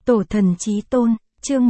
Tổ thần chí tôn, chương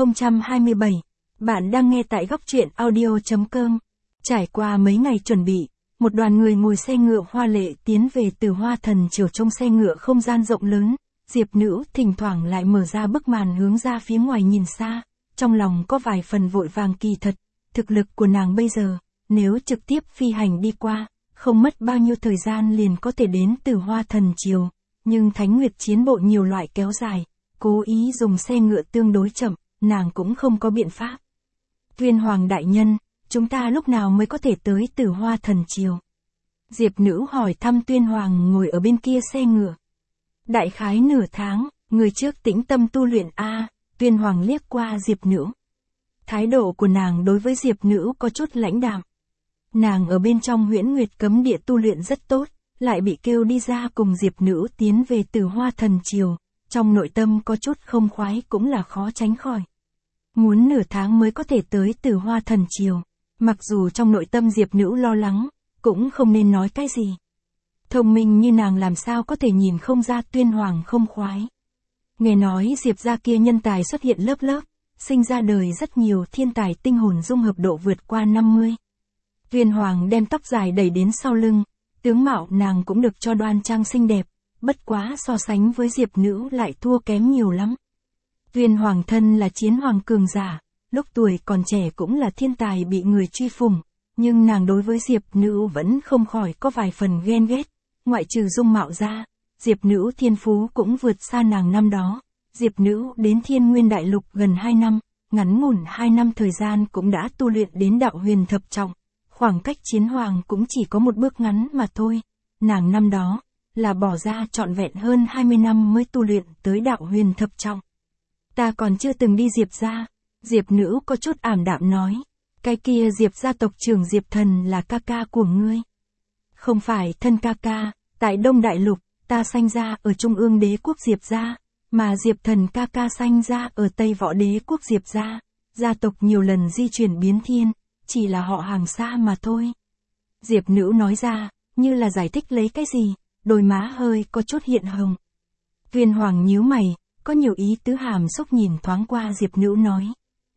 1027. Bạn đang nghe tại góc truyện audio.com. Trải qua mấy ngày chuẩn bị, một đoàn người ngồi xe ngựa hoa lệ tiến về Từ Hoa Thần Triều. Trong xe ngựa không gian rộng lớn, Diệp Nữ thỉnh thoảng lại mở ra bức màn hướng ra phía ngoài nhìn xa, trong lòng có vài phần vội vàng. Kỳ thật, thực lực của nàng bây giờ, nếu trực tiếp phi hành đi qua, không mất bao nhiêu thời gian liền có thể đến Từ Hoa Thần Triều, nhưng Thánh Nguyệt chiến bộ nhiều loại kéo dài, cố ý dùng xe ngựa tương đối chậm, nàng cũng không có biện pháp. Tuyên Hoàng đại nhân, chúng ta lúc nào mới có thể tới Từ Hoa Thần Triều? Diệp Nữ hỏi thăm Tuyên Hoàng ngồi ở bên kia xe ngựa. Đại khái nửa tháng, người trước tĩnh tâm tu luyện a. Tuyên Hoàng liếc qua Diệp Nữ. Thái độ của nàng đối với Diệp Nữ có chút lãnh đạm. Nàng ở bên trong Huyễn Nguyệt cấm địa tu luyện rất tốt, lại bị kêu đi ra cùng Diệp Nữ tiến về Từ Hoa Thần Triều, trong nội tâm có chút không khoái cũng là khó tránh khỏi. Muốn nửa tháng mới có thể tới Từ Hoa Thần Triều, mặc dù trong nội tâm Diệp Nữ lo lắng, cũng không nên nói cái gì. Thông minh như nàng làm sao có thể nhìn không ra Tuyên Hoàng không khoái. Nghe nói Diệp gia kia nhân tài xuất hiện lớp lớp, sinh ra đời rất nhiều thiên tài tinh hồn dung hợp độ vượt qua 50. Tuyên Hoàng đem tóc dài đẩy đến sau lưng, tướng mạo nàng cũng được cho đoan trang xinh đẹp, bất quá so sánh với Diệp Nữ lại thua kém nhiều lắm. Tuyên Hoàng thân là chiến hoàng cường giả, lúc tuổi còn trẻ cũng là thiên tài bị người truy phủng, nhưng nàng đối với Diệp Nữ vẫn không khỏi có vài phần ghen ghét, ngoại trừ dung mạo ra, Diệp Nữ thiên phú cũng vượt xa nàng năm đó. Diệp Nữ đến Thiên Nguyên Đại Lục gần 2 năm, ngắn ngủn 2 năm thời gian cũng đã tu luyện đến đạo huyền thập trọng, khoảng cách chiến hoàng cũng chỉ có một bước ngắn mà thôi. Nàng năm đó là bỏ ra trọn vẹn hơn 20 năm mới tu luyện tới đạo huyền thập trọng. Ta còn chưa từng đi Diệp gia. Diệp Nữ có chút ảm đạm nói. Cái kia Diệp gia tộc trưởng Diệp Thần là ca ca của ngươi. Không phải thân ca ca, tại Đông Đại Lục, ta sanh ra ở Trung ương đế quốc Diệp gia, mà Diệp Thần ca ca sanh ra ở Tây Võ đế quốc Diệp gia. Gia tộc nhiều lần di chuyển biến thiên, chỉ là họ hàng xa mà thôi. Diệp Nữ nói ra, như là giải thích lấy cái gì, đôi má hơi có chút hiện hồng. Tuyên Hoàng nhíu mày, có nhiều ý tứ hàm xúc nhìn thoáng qua Diệp Nữ nói.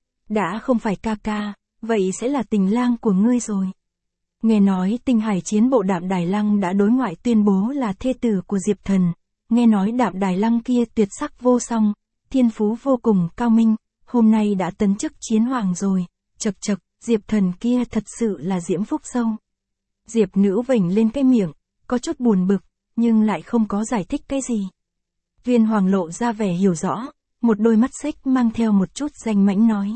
Đã không phải ca ca, vậy sẽ là tình lang của ngươi rồi. Nghe nói Tinh Hải chiến bộ Đạm Đài Lăng đã đối ngoại tuyên bố là thê tử của Diệp Thần. Nghe nói Đạm Đài Lăng kia tuyệt sắc vô song, thiên phú vô cùng cao minh, hôm nay đã tấn chức chiến hoàng rồi. Chậc chậc, Diệp Thần kia thật sự là diễm phúc sâu. Diệp Nữ vểnh lên cái miệng, có chút buồn bực, nhưng lại không có giải thích cái gì. Tuyên Hoàng lộ ra vẻ hiểu rõ, một đôi mắt xích mang theo một chút danh mãnh nói.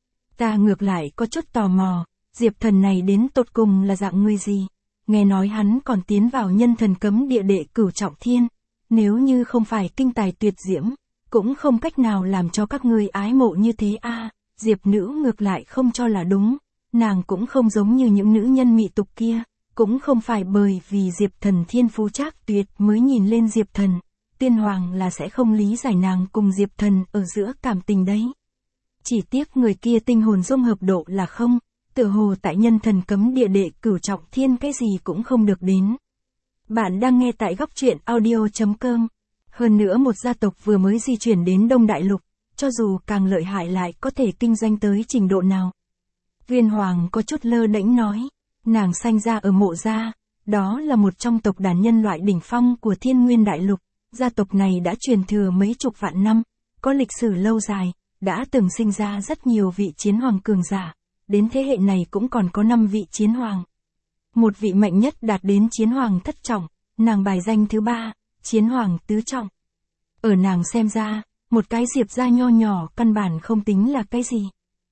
Ta ngược lại có chút tò mò, Diệp Thần này đến tột cùng là dạng người gì? Nghe nói hắn còn tiến vào nhân thần cấm địa đệ cửu trọng thiên, nếu như không phải kinh tài tuyệt diễm, cũng không cách nào làm cho các ngươi ái mộ như thế a. Diệp Nữ ngược lại không cho là đúng, nàng cũng không giống như những nữ nhân mị tục kia, cũng không phải bởi vì Diệp Thần thiên phú trác tuyệt mới nhìn lên Diệp Thần. Tuyên Hoàng là sẽ không lý giải nàng cùng Diệp Thần ở giữa cảm tình đấy. Chỉ tiếc người kia tinh hồn dung hợp độ là không, tựa hồ tại nhân thần cấm địa đệ cửu trọng thiên cái gì cũng không được đến. Bạn đang nghe tại góc truyện audio.com. Hơn nữa một gia tộc vừa mới di chuyển đến Đông Đại Lục, cho dù càng lợi hại lại có thể kinh doanh tới trình độ nào. Tuyên Hoàng có chút lơ đễnh nói, nàng sanh ra ở Mộ gia, đó là một trong tộc đàn nhân loại đỉnh phong của Thiên Nguyên Đại Lục. Gia tộc này đã truyền thừa mấy chục vạn năm, có lịch sử lâu dài, đã từng sinh ra rất nhiều vị chiến hoàng cường giả, đến thế hệ này cũng còn có 5 vị chiến hoàng. Một vị mạnh nhất đạt đến chiến hoàng thất trọng, nàng bài danh thứ 3, chiến hoàng tứ trọng. Ở nàng xem ra, một cái Diệp gia nho nhỏ căn bản không tính là cái gì.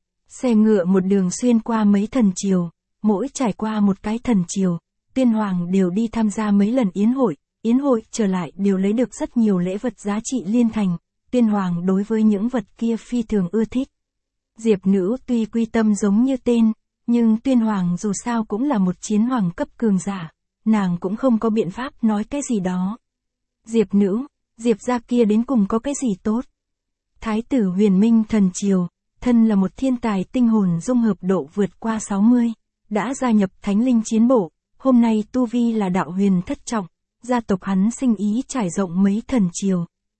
Xe ngựa một đường xuyên qua mấy thần triều, mỗi trải qua một cái thần triều, Tuyên Hoàng đều đi tham gia mấy lần yến hội trở lại đều lấy được rất nhiều lễ vật giá trị liên thành. Tuyên Hoàng đối với những vật kia phi thường ưa thích. Diệp Nữ tuy quy tâm giống như tên, nhưng Tuyên Hoàng dù sao cũng là một chiến hoàng cấp cường giả, nàng cũng không có biện pháp nói cái gì đó. Diệp Nữ, Diệp gia kia đến cùng có cái gì tốt? Thái tử Huyền Minh thần triều, thân là một thiên tài tinh hồn dung hợp độ vượt qua 60, đã gia nhập Thánh Linh chiến bộ, hôm nay tu vi là đạo huyền thất trọng. Gia tộc hắn sinh ý trải rộng mấy thần triều,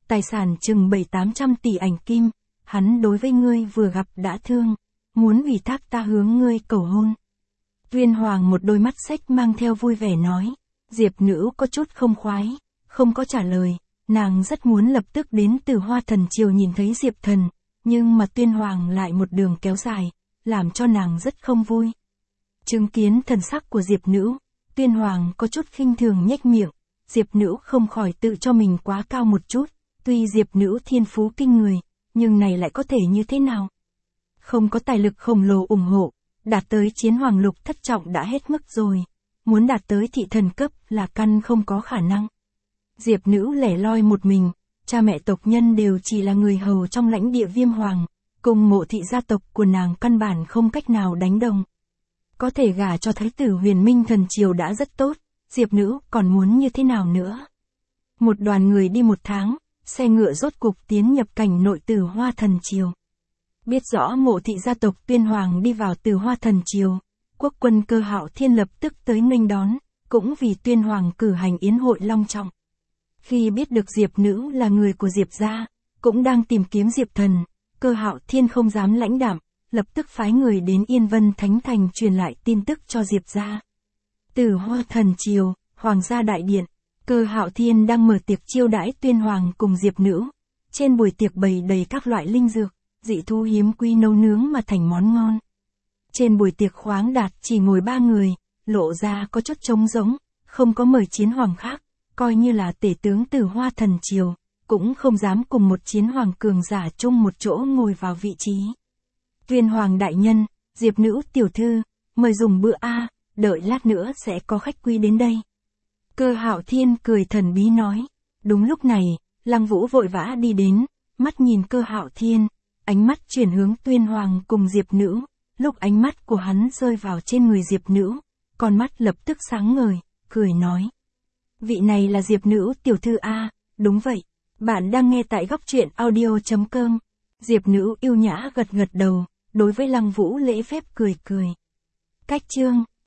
tài sản chừng 700-800 tỷ ảnh kim, hắn đối với ngươi vừa gặp đã thương, muốn ủy thác ta hướng ngươi cầu hôn. Tuyên Hoàng một đôi mắt xếch mang theo vui vẻ nói, Diệp Nữ có chút không khoái, không có trả lời, nàng rất muốn lập tức đến Tử Hoa Thần Triều nhìn thấy Diệp Thần, nhưng mà Tuyên Hoàng lại một đường kéo dài, làm cho nàng rất không vui. Chứng kiến thần sắc của Diệp Nữ, Tuyên Hoàng có chút khinh thường nhếch miệng, Diệp Nữ không khỏi tự cho mình quá cao một chút, tuy Diệp Nữ thiên phú kinh người, nhưng này lại có thể như thế nào? Không có tài lực khổng lồ ủng hộ, đạt tới chiến hoàng lục thất trọng đã hết mức rồi, muốn đạt tới thị thần cấp là căn không có khả năng. Diệp Nữ lẻ loi một mình, cha mẹ tộc nhân đều chỉ là người hầu trong lãnh địa Viêm Hoàng, cùng Mộ thị gia tộc của nàng căn bản không cách nào đánh đồng. Có thể gả cho Thái tử Huyền Minh Thần Triều đã rất tốt, Diệp Nữ còn muốn như thế nào nữa? Một đoàn người đi một tháng, xe ngựa rốt cục tiến nhập cảnh nội Tử Hoa Thần Triều. Biết rõ Mộ thị gia tộc Tuyên Hoàng đi vào Tử Hoa Thần Triều, quốc quân Cơ Hạo Thiên lập tức tới nghênh đón, cũng vì Tuyên Hoàng cử hành yến hội long trọng. Khi biết được Diệp Nữ là người của Diệp gia, cũng đang tìm kiếm Diệp Thần, Cơ Hạo Thiên không dám lãnh đạm, lập tức phái người đến Yên Vân Thánh Thành truyền lại tin tức cho Diệp gia. Tử Hoa Thần Triều, Hoàng gia đại điện, Cơ Hạo Thiên đang mở tiệc chiêu đãi Tuyên Hoàng cùng Diệp Nữ. Trên buổi tiệc bày đầy các loại linh dược, dị thú hiếm quý nấu nướng mà thành món ngon. Trên buổi tiệc khoáng đạt chỉ ngồi 3 người, lộ ra có chút trống rỗng, không có mời chiến hoàng khác, coi như là tể tướng Tử Hoa Thần Triều, cũng không dám cùng một chiến hoàng cường giả chung một chỗ ngồi vào vị trí. Tuyên Hoàng đại nhân, Diệp Nữ tiểu thư, mời dùng bữa a, đợi lát nữa sẽ có khách quý đến đây. Cơ Hạo Thiên cười thần bí nói. Đúng lúc này, Lăng Vũ vội vã đi đến, mắt nhìn Cơ Hạo Thiên, ánh mắt chuyển hướng Tuyên Hoàng cùng Diệp Nữ, lúc ánh mắt của hắn rơi vào trên người Diệp Nữ, con mắt lập tức sáng ngời, cười nói. Vị này là Diệp Nữ tiểu thư a, đúng vậy, bạn đang nghe tại góc truyện audio.com. Diệp Nữ yêu nhã gật gật đầu, đối với Lăng Vũ lễ phép cười cười. Cách chương